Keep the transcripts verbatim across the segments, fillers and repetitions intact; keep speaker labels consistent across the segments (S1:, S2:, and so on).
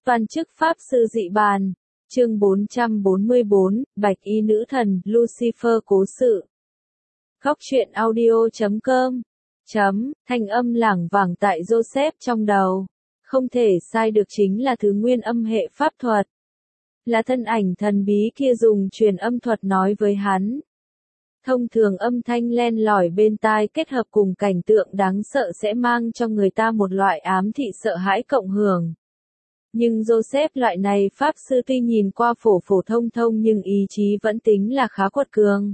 S1: Toàn chức Pháp Sư Dị Bàn, chương bốn trăm bốn mươi bốn, Bạch Y Nữ Thần, Lucifer Cố Sự. Góc truyện audio chấm com, chấm, thanh âm lảng vảng tại Joseph trong đầu. Không thể sai được chính là thứ nguyên âm hệ pháp thuật. Là thân ảnh thần bí kia dùng truyền âm thuật nói với hắn. Thông thường âm thanh len lỏi bên tai kết hợp cùng cảnh tượng đáng sợ sẽ mang cho người ta một loại ám thị sợ hãi cộng hưởng. Nhưng Joseph loại này pháp sư tuy nhìn qua phổ phổ thông thông nhưng ý chí vẫn tính là khá quật cường.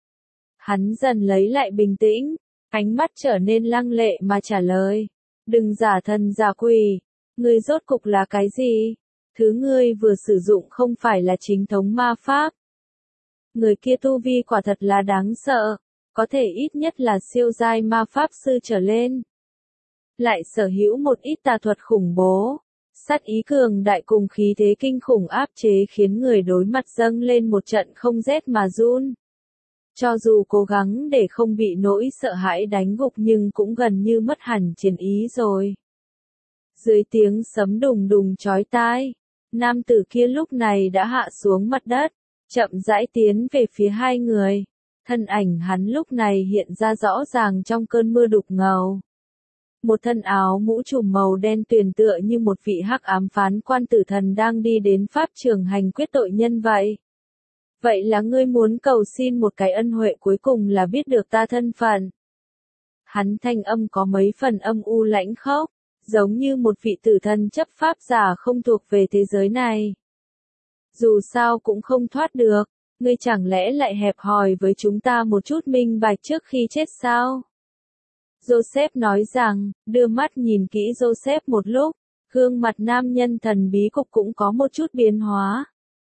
S1: Hắn dần lấy lại bình tĩnh, ánh mắt trở nên lăng lệ mà trả lời. Đừng giả thần giả quỷ, ngươi rốt cục là cái gì? Thứ ngươi vừa sử dụng không phải là chính thống ma pháp. Người kia tu vi quả thật là đáng sợ, có thể ít nhất là siêu giai ma pháp sư trở lên. Lại sở hữu một ít tà thuật khủng bố, sát ý cường đại cùng khí thế kinh khủng áp chế khiến người đối mặt dâng lên một trận không rét mà run. Cho dù cố gắng để không bị nỗi sợ hãi đánh gục nhưng cũng gần như mất hẳn chiến ý rồi. Dưới tiếng sấm đùng đùng chói tai, nam tử kia lúc này đã hạ xuống mặt đất, chậm rãi tiến về phía hai người. Thân ảnh hắn lúc này hiện ra rõ ràng trong cơn mưa đục ngầu. Một thân áo mũ trùm màu đen tuyền tựa như một vị hắc ám phán quan tử thần đang đi đến pháp trường hành quyết tội nhân vậy. Vậy là ngươi muốn cầu xin một cái ân huệ cuối cùng là biết được ta thân phận. Hắn thanh âm có mấy phần âm u lãnh khốc, giống như một vị tử thần chấp pháp giả không thuộc về thế giới này. Dù sao cũng không thoát được, ngươi chẳng lẽ lại hẹp hòi với chúng ta một chút minh bạch trước khi chết sao? Joseph nói rằng, đưa mắt nhìn kỹ Joseph một lúc, gương mặt nam nhân thần bí cục cũng có một chút biến hóa.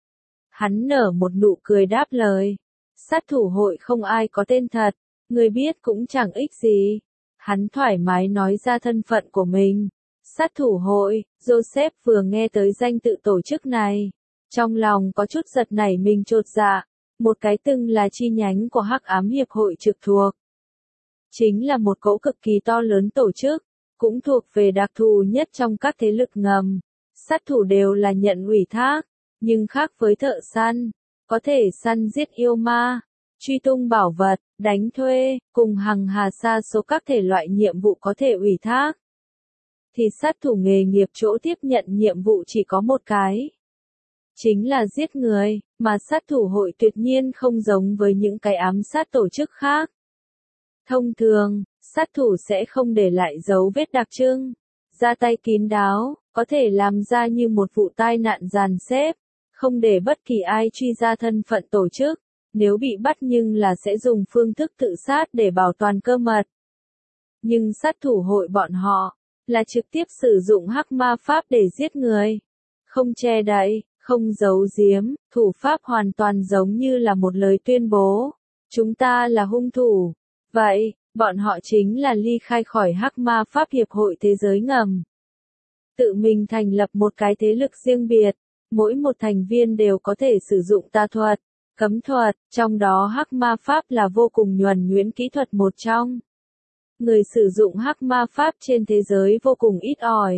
S1: Hắn nở một nụ cười đáp lời. Sát thủ hội không ai có tên thật, người biết cũng chẳng ích gì. Hắn thoải mái nói ra thân phận của mình. Sát thủ hội, Joseph vừa nghe tới danh tự tổ chức này. Trong lòng có chút giật nảy mình chột dạ. Một cái từng là chi nhánh của Hắc Ám Hiệp hội trực thuộc. Chính là một cỗ cực kỳ to lớn tổ chức, cũng thuộc về đặc thù nhất trong các thế lực ngầm. Sát thủ đều là nhận ủy thác, nhưng khác với thợ săn, có thể săn giết yêu ma, truy tung bảo vật, đánh thuê, cùng hằng hà sa số các thể loại nhiệm vụ có thể ủy thác. Thì sát thủ nghề nghiệp chỗ tiếp nhận nhiệm vụ chỉ có một cái. Chính là giết người, mà sát thủ hội tuyệt nhiên không giống với những cái ám sát tổ chức khác. Thông thường, sát thủ sẽ không để lại dấu vết đặc trưng, ra tay kín đáo, có thể làm ra như một vụ tai nạn dàn xếp, không để bất kỳ ai truy ra thân phận tổ chức, nếu bị bắt nhưng là sẽ dùng phương thức tự sát để bảo toàn cơ mật. Nhưng sát thủ hội bọn họ, là trực tiếp sử dụng hắc ma pháp để giết người. Không che đậy, không giấu giếm, thủ pháp hoàn toàn giống như là một lời tuyên bố. Chúng ta là hung thủ. Vậy, bọn họ chính là ly khai khỏi hắc ma pháp hiệp hội thế giới ngầm. Tự mình thành lập một cái thế lực riêng biệt, mỗi một thành viên đều có thể sử dụng tà thuật, cấm thuật, trong đó hắc ma pháp là vô cùng nhuần nhuyễn kỹ thuật một trong. Người sử dụng hắc ma pháp trên thế giới vô cùng ít ỏi.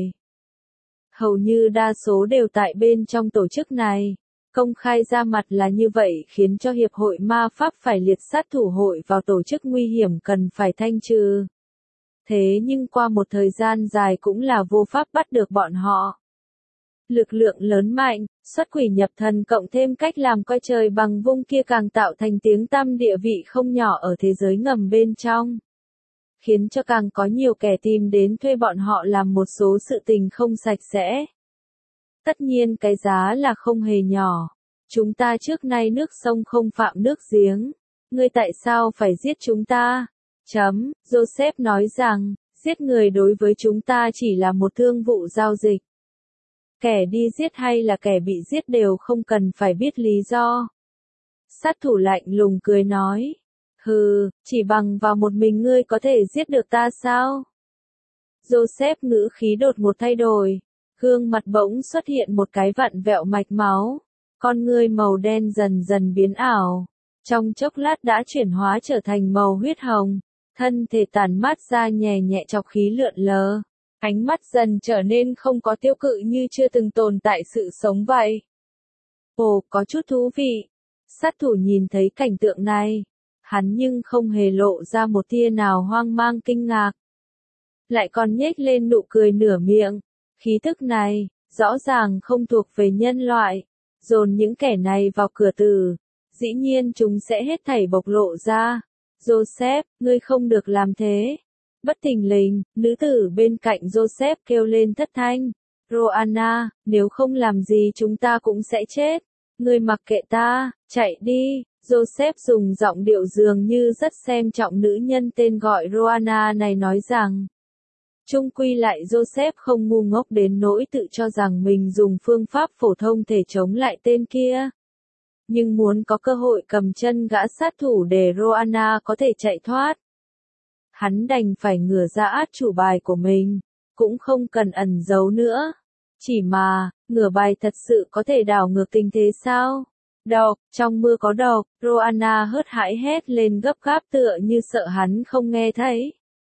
S1: Hầu như đa số đều tại bên trong tổ chức này. Công khai ra mặt là như vậy khiến cho Hiệp hội Ma Pháp phải liệt sát thủ hội vào tổ chức nguy hiểm cần phải thanh trừ. Thế nhưng qua một thời gian dài cũng là vô pháp bắt được bọn họ. Lực lượng lớn mạnh, xuất quỷ nhập thần cộng thêm cách làm coi trời bằng vung kia càng tạo thành tiếng tăm địa vị không nhỏ ở thế giới ngầm bên trong. Khiến cho càng có nhiều kẻ tìm đến thuê bọn họ làm một số sự tình không sạch sẽ. Tất nhiên cái giá là không hề nhỏ. Chúng ta trước nay nước sông không phạm nước giếng. Ngươi tại sao phải giết chúng ta? Chấm, Joseph nói rằng, giết người đối với chúng ta chỉ là một thương vụ giao dịch. Kẻ đi giết hay là kẻ bị giết đều không cần phải biết lý do. Sát thủ lạnh lùng cười nói. Hừ, chỉ bằng vào một mình ngươi có thể giết được ta sao? Joseph ngữ khí đột ngột thay đổi. Gương mặt bỗng xuất hiện một cái vặn vẹo mạch máu. Con ngươi màu đen dần dần biến ảo. Trong chốc lát đã chuyển hóa trở thành màu huyết hồng. Thân thể tản mát ra nhẹ nhẹ chọc khí lượn lờ. Ánh mắt dần trở nên không có tiêu cự như chưa từng tồn tại sự sống vậy. Ồ, có chút thú vị. Sát thủ nhìn thấy cảnh tượng này. Hắn nhưng không hề lộ ra một tia nào hoang mang kinh ngạc. Lại còn nhếch lên nụ cười nửa miệng. Khí thức này, rõ ràng không thuộc về nhân loại. Dồn những kẻ này vào cửa tử. Dĩ nhiên chúng sẽ hết thảy bộc lộ ra. Joseph, ngươi không được làm thế. Bất thình lình, nữ tử bên cạnh Joseph kêu lên thất thanh. Roanna, nếu không làm gì chúng ta cũng sẽ chết. Ngươi mặc kệ ta, chạy đi. Joseph dùng giọng điệu dường như rất xem trọng nữ nhân tên gọi Roanna này nói rằng. Chung quy lại Joseph không ngu ngốc đến nỗi tự cho rằng mình dùng phương pháp phổ thông thể chống lại tên kia. Nhưng muốn có cơ hội cầm chân gã sát thủ để Roanna có thể chạy thoát. Hắn đành phải ngửa ra át chủ bài của mình, cũng không cần ẩn giấu nữa. Chỉ mà, ngửa bài thật sự có thể đảo ngược tình thế sao? Độc, trong mưa có độc, Roanna hớt hải hét lên gấp gáp tựa như sợ hắn không nghe thấy.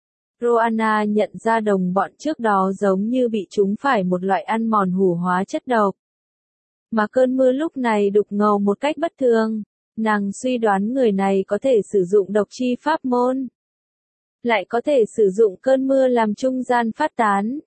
S1: Roanna nhận ra đồng bọn trước đó giống như bị chúng phải một loại ăn mòn hủ hóa chất độc. Mà cơn mưa lúc này đục ngầu một cách bất thường, nàng suy đoán người này có thể sử dụng độc chi pháp môn. Lại có thể sử dụng cơn mưa làm trung gian phát tán.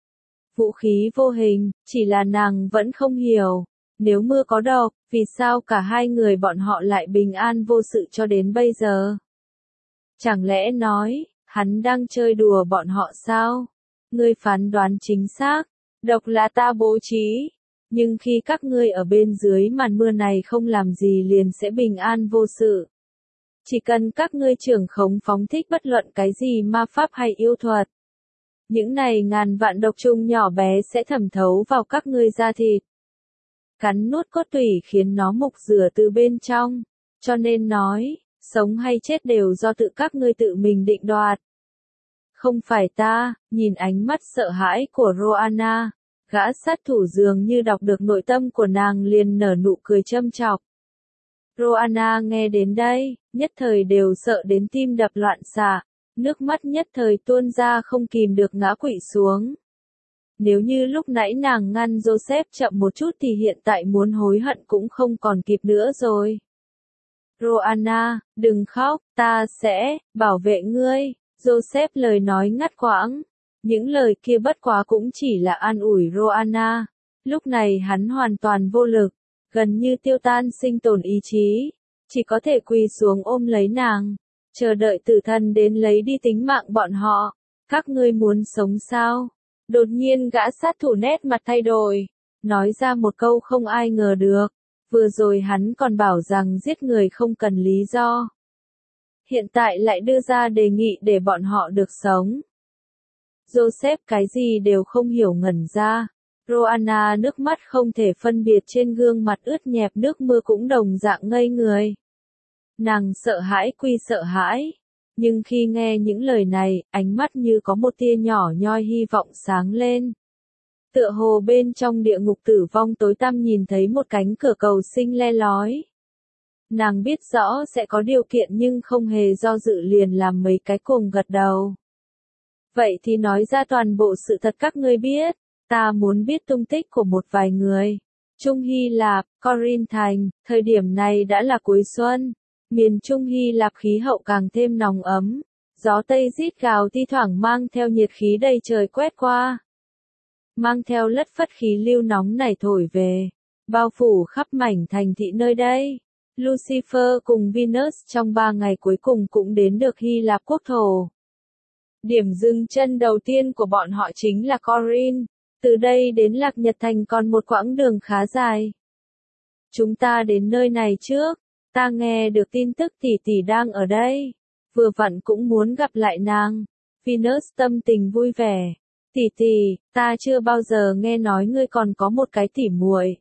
S1: Vũ khí vô hình, chỉ là nàng vẫn không hiểu. Nếu mưa có độc, vì sao cả hai người bọn họ lại bình an vô sự cho đến bây giờ? Chẳng lẽ nói, hắn đang chơi đùa bọn họ sao? Ngươi phán đoán chính xác, độc là ta bố trí. Nhưng khi các ngươi ở bên dưới màn mưa này không làm gì liền sẽ bình an vô sự. Chỉ cần các ngươi trưởng khống phóng thích bất luận cái gì ma pháp hay yêu thuật. Những này ngàn vạn độc trùng nhỏ bé sẽ thẩm thấu vào các ngươi da thịt. Cắn nuốt cốt tủy khiến nó mục rửa từ bên trong. Cho nên nói, sống hay chết đều do tự các ngươi tự mình định đoạt. Không phải ta, nhìn ánh mắt sợ hãi của Roanna. Gã sát thủ dường như đọc được nội tâm của nàng liền nở nụ cười châm chọc. Roanna nghe đến đây, nhất thời đều sợ đến tim đập loạn xạ, nước mắt nhất thời tuôn ra không kìm được ngã quỵ xuống. Nếu như lúc nãy nàng ngăn Joseph chậm một chút thì hiện tại muốn hối hận cũng không còn kịp nữa rồi. Roanna, đừng khóc, ta sẽ bảo vệ ngươi. Joseph lời nói ngắt quãng. Những lời kia bất quá cũng chỉ là an ủi Roanna. Lúc này hắn hoàn toàn vô lực, gần như tiêu tan sinh tồn ý chí, chỉ có thể quỳ xuống ôm lấy nàng, chờ đợi tử thần đến lấy đi tính mạng bọn họ. Các ngươi muốn sống sao? Đột nhiên gã sát thủ nét mặt thay đổi, nói ra một câu không ai ngờ được. Vừa rồi hắn còn bảo rằng giết người không cần lý do. Hiện tại lại đưa ra đề nghị để bọn họ được sống. Joseph cái gì đều không hiểu ngẩn ra. Roanna nước mắt không thể phân biệt trên gương mặt ướt nhẹp nước mưa cũng đồng dạng ngây người. Nàng sợ hãi quy sợ hãi. Nhưng khi nghe những lời này, ánh mắt như có một tia nhỏ nhoi hy vọng sáng lên. Tựa hồ bên trong địa ngục tử vong tối tăm nhìn thấy một cánh cửa cầu sinh le lói. Nàng biết rõ sẽ có điều kiện nhưng không hề do dự liền làm mấy cái cùng gật đầu. Vậy thì nói ra toàn bộ sự thật các ngươi biết. Ta muốn biết tung tích của một vài người. Trung Hy Lạp, Corinth Thành, thời điểm này đã là cuối xuân. Miền Trung Hy Lạp khí hậu càng thêm nóng ấm. Gió Tây rít gào thi thoảng mang theo nhiệt khí đầy trời quét qua. Mang theo lất phất khí lưu nóng này thổi về. Bao phủ khắp mảnh thành thị nơi đây. Lucifer cùng Venus trong ba ngày cuối cùng cũng đến được Hy Lạp quốc thổ. Điểm dừng chân đầu tiên của bọn họ chính là Corinth. Từ đây đến Lạc Nhật Thành còn một quãng đường khá dài. Chúng ta đến nơi này trước. Ta nghe được tin tức tỷ tỷ đang ở đây. Vừa vặn cũng muốn gặp lại nàng. Venus tâm tình vui vẻ. Tỷ tỷ, ta chưa bao giờ nghe nói ngươi còn có một cái tỉ muội.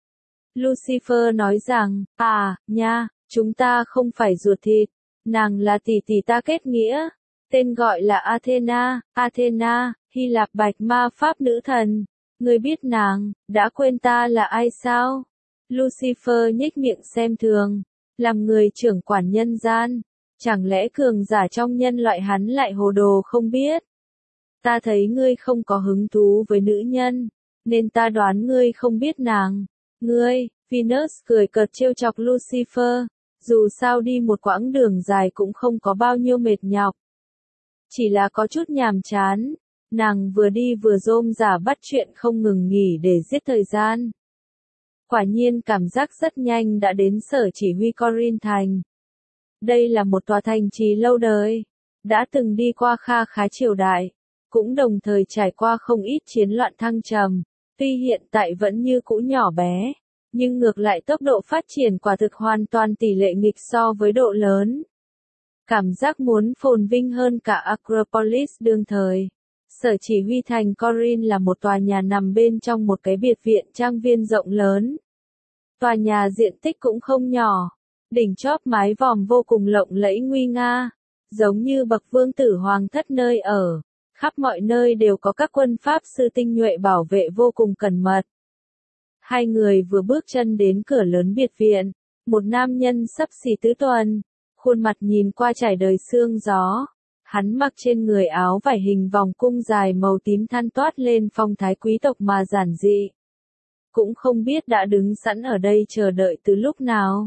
S1: Lucifer nói rằng, à, nha, chúng ta không phải ruột thịt. Nàng là tỷ tỷ ta kết nghĩa. Tên gọi là Athena, Athena, Hy Lạp bạch ma pháp nữ thần. Ngươi biết nàng, đã quên ta là ai sao? Lucifer nhếch miệng xem thường. Làm người trưởng quản nhân gian. Chẳng lẽ cường giả trong nhân loại hắn lại hồ đồ không biết? Ta thấy ngươi không có hứng thú với nữ nhân, nên ta đoán ngươi không biết nàng. Ngươi, Venus cười cợt trêu chọc Lucifer, dù sao đi một quãng đường dài cũng không có bao nhiêu mệt nhọc. Chỉ là có chút nhàm chán, nàng vừa đi vừa rôm rả bắt chuyện không ngừng nghỉ để giết thời gian. Quả nhiên cảm giác rất nhanh đã đến sở chỉ huy Corinth thành. Đây là một tòa thành trì lâu đời, đã từng đi qua kha khá triều đại, cũng đồng thời trải qua không ít chiến loạn thăng trầm, tuy hiện tại vẫn như cũ nhỏ bé, nhưng ngược lại tốc độ phát triển quả thực hoàn toàn tỷ lệ nghịch so với độ lớn. Cảm giác muốn phồn vinh hơn cả Acropolis đương thời. Sở chỉ huy thành Corinth là một tòa nhà nằm bên trong một cái biệt viện trang viên rộng lớn. Tòa nhà diện tích cũng không nhỏ, đỉnh chóp mái vòm vô cùng lộng lẫy nguy nga, giống như bậc vương tử hoàng thất nơi ở. Khắp mọi nơi đều có các quân pháp sư tinh nhuệ bảo vệ vô cùng cẩn mật. Hai người vừa bước chân đến cửa lớn biệt viện, một nam nhân xấp xỉ tứ tuần, khuôn mặt nhìn qua trải đời sương gió. Hắn mặc trên người áo vải hình vòng cung dài màu tím than toát lên phong thái quý tộc mà giản dị. Cũng không biết đã đứng sẵn ở đây chờ đợi từ lúc nào.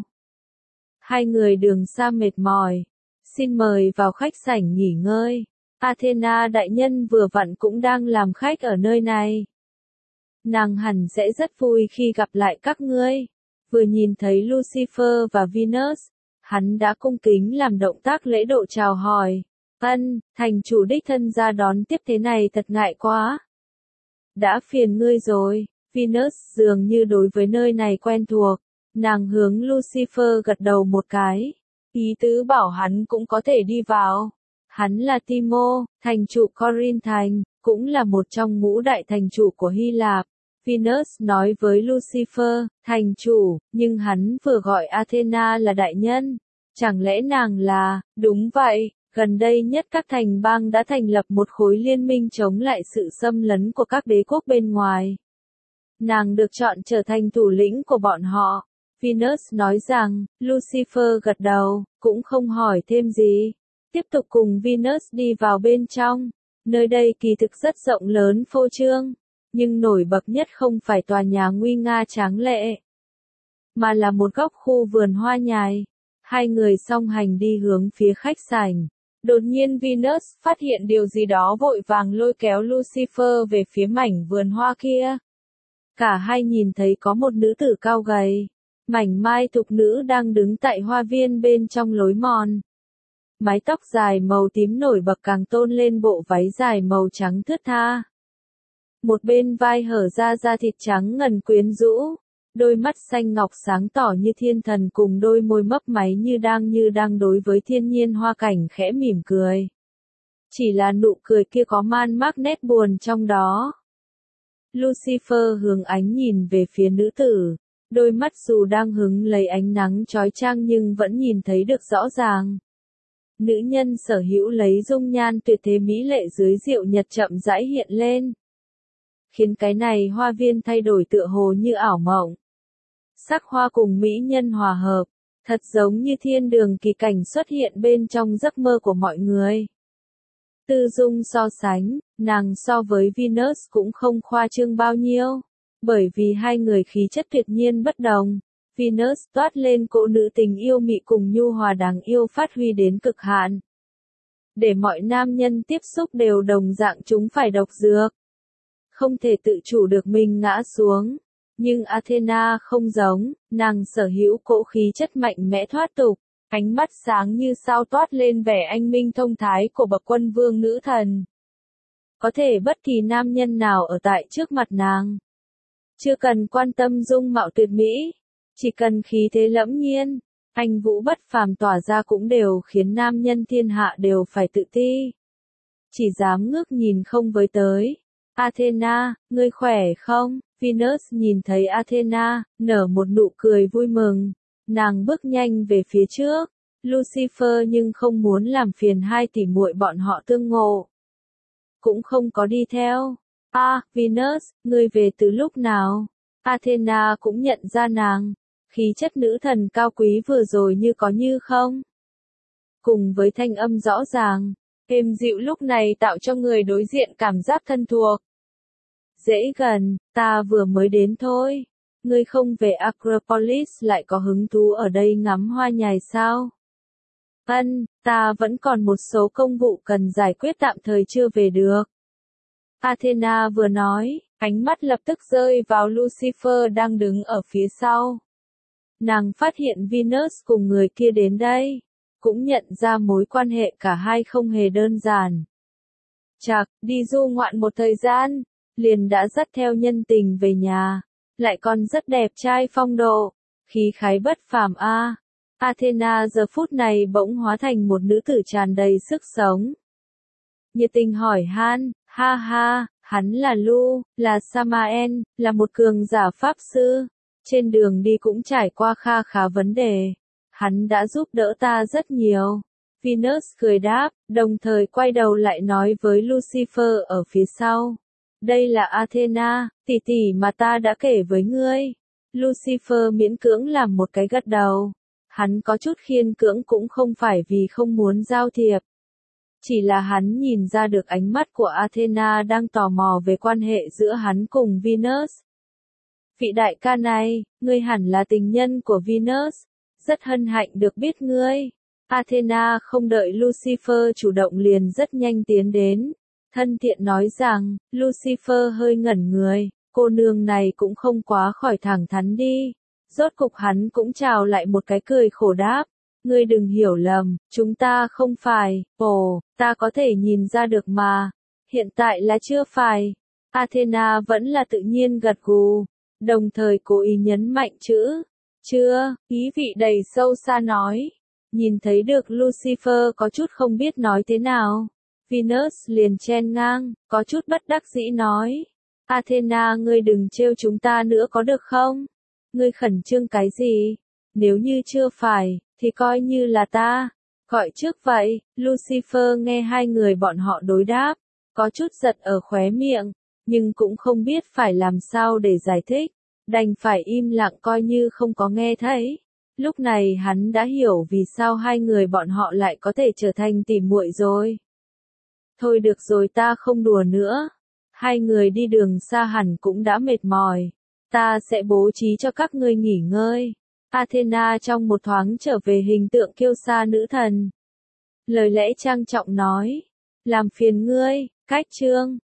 S1: Hai người đường xa mệt mỏi, xin mời vào khách sảnh nghỉ ngơi. Athena đại nhân vừa vặn cũng đang làm khách ở nơi này. Nàng hẳn sẽ rất vui khi gặp lại các ngươi. Vừa nhìn thấy Lucifer và Venus, hắn đã cung kính làm động tác lễ độ chào hỏi. Ân, thành chủ đích thân ra đón tiếp thế này thật ngại quá. Đã phiền ngươi rồi, Venus dường như đối với nơi này quen thuộc. Nàng hướng Lucifer gật đầu một cái. Ý tứ bảo hắn cũng có thể đi vào. Hắn là Timo, thành chủ Corinth thành, cũng là một trong ngũ đại thành chủ của Hy Lạp. Venus nói với Lucifer, thành chủ, nhưng hắn vừa gọi Athena là đại nhân. Chẳng lẽ nàng là, đúng vậy, gần đây nhất các thành bang đã thành lập một khối liên minh chống lại sự xâm lấn của các đế quốc bên ngoài. Nàng được chọn trở thành thủ lĩnh của bọn họ. Venus nói rằng, Lucifer gật đầu, cũng không hỏi thêm gì. Tiếp tục cùng Venus đi vào bên trong. Nơi đây kỳ thực rất rộng lớn phô trương, nhưng nổi bật nhất không phải tòa nhà nguy nga tráng lệ, mà là một góc khu vườn hoa nhài. Hai người song hành đi hướng phía khách sảnh. Đột nhiên Venus phát hiện điều gì đó vội vàng lôi kéo Lucifer về phía mảnh vườn hoa kia. Cả hai nhìn thấy có một nữ tử cao gầy, mảnh mai thục nữ đang đứng tại hoa viên bên trong lối mòn. Mái tóc dài màu tím nổi bật càng tôn lên bộ váy dài màu trắng thướt tha. Một bên vai hở ra da thịt trắng ngần quyến rũ, đôi mắt xanh ngọc sáng tỏ như thiên thần cùng đôi môi mấp máy như đang như đang đối với thiên nhiên hoa cảnh khẽ mỉm cười. Chỉ là nụ cười kia có man mác nét buồn trong đó. Lucifer hướng ánh nhìn về phía nữ tử, đôi mắt dù đang hứng lấy ánh nắng chói chang nhưng vẫn nhìn thấy được rõ ràng. Nữ nhân sở hữu lấy dung nhan tuyệt thế mỹ lệ dưới rượu nhật chậm rãi hiện lên, khiến cái này hoa viên thay đổi tựa hồ như ảo mộng. Sắc hoa cùng mỹ nhân hòa hợp, thật giống như thiên đường kỳ cảnh xuất hiện bên trong giấc mơ của mọi người. Tư dung so sánh, nàng so với Venus cũng không khoa trương bao nhiêu, bởi vì hai người khí chất tuyệt nhiên bất đồng. Venus toát lên cỗ nữ tình yêu mị cùng nhu hòa đáng yêu phát huy đến cực hạn. Để mọi nam nhân tiếp xúc đều đồng dạng chúng phải độc dược, không thể tự chủ được mình ngã xuống. Nhưng Athena không giống, nàng sở hữu cỗ khí chất mạnh mẽ thoát tục, ánh mắt sáng như sao toát lên vẻ anh minh thông thái của bậc quân vương nữ thần. Có thể bất kỳ nam nhân nào ở tại trước mặt nàng. Chưa cần quan tâm dung mạo tuyệt mỹ, chỉ cần khí thế lẫm nhiên, anh vũ bất phàm tỏa ra cũng đều khiến nam nhân thiên hạ đều phải tự ti. Chỉ dám ngước nhìn không với tới. Athena, ngươi khỏe không? Venus nhìn thấy Athena, nở một nụ cười vui mừng. Nàng bước nhanh về phía trước. Lucifer nhưng không muốn làm phiền hai tỷ muội bọn họ tương ngộ. Cũng không có đi theo. À, Venus, ngươi về từ lúc nào? Athena cũng nhận ra nàng. Khí chất nữ thần cao quý vừa rồi như có như không. Cùng với thanh âm rõ ràng. êm dịu lúc này tạo cho người đối diện cảm giác thân thuộc. Dễ gần, ta vừa mới đến thôi. Ngươi không về Acropolis lại có hứng thú ở đây ngắm hoa nhài sao? Ân, ta vẫn còn một số công vụ cần giải quyết tạm thời chưa về được. Athena vừa nói, ánh mắt lập tức rơi vào Lucifer đang đứng ở phía sau. Nàng phát hiện Venus cùng người kia đến đây, cũng nhận ra mối quan hệ cả hai không hề đơn giản. Chạc, đi du ngoạn một thời gian, liền đã dắt theo nhân tình về nhà, lại còn rất đẹp trai phong độ, khí khái bất phàm a. À. Athena giờ phút này bỗng hóa thành một nữ tử tràn đầy sức sống. Nhiệt tình hỏi han, ha ha, hắn là Lu, là Samael, là một cường giả pháp sư. Trên đường đi cũng trải qua kha khá vấn đề. Hắn đã giúp đỡ ta rất nhiều. Venus cười đáp, đồng thời quay đầu lại nói với Lucifer ở phía sau. Đây là Athena, tỷ tỷ mà ta đã kể với ngươi. Lucifer miễn cưỡng làm một cái gật đầu. Hắn có chút khiên cưỡng cũng không phải vì không muốn giao thiệp. Chỉ là hắn nhìn ra được ánh mắt của Athena đang tò mò về quan hệ giữa hắn cùng Venus. Vị đại ca này, ngươi hẳn là tình nhân của Venus. Rất hân hạnh được biết ngươi. Athena không đợi Lucifer chủ động liền rất nhanh tiến đến. Thân thiện nói rằng, Lucifer hơi ngẩn người, cô nương này cũng không quá khỏi thẳng thắn đi. Rốt cục hắn cũng chào lại một cái cười khổ đáp. Ngươi đừng hiểu lầm, chúng ta không phải, ồ, ta có thể nhìn ra được mà. Hiện tại là chưa phải. Athena vẫn là tự nhiên gật gù, đồng thời cố ý nhấn mạnh chữ, chưa, ý vị đầy sâu xa nói. Nhìn thấy được Lucifer có chút không biết nói thế nào. Venus liền chen ngang, có chút bất đắc dĩ nói. Athena ngươi đừng trêu chúng ta nữa có được không? Ngươi khẩn trương cái gì? Nếu như chưa phải, thì coi như là ta. Gọi trước vậy, Lucifer nghe hai người bọn họ đối đáp, có chút giật ở khóe miệng, nhưng cũng không biết phải làm sao để giải thích, đành phải im lặng coi như không có nghe thấy. Lúc này hắn đã hiểu vì sao hai người bọn họ lại có thể trở thành tỉ muội rồi. Thôi được rồi ta không đùa nữa. Hai người đi đường xa hẳn cũng đã mệt mỏi. Ta sẽ bố trí cho các ngươi nghỉ ngơi. Athena trong một thoáng trở về hình tượng kiêu sa nữ thần. Lời lẽ trang trọng nói. Làm phiền ngươi, cách chương.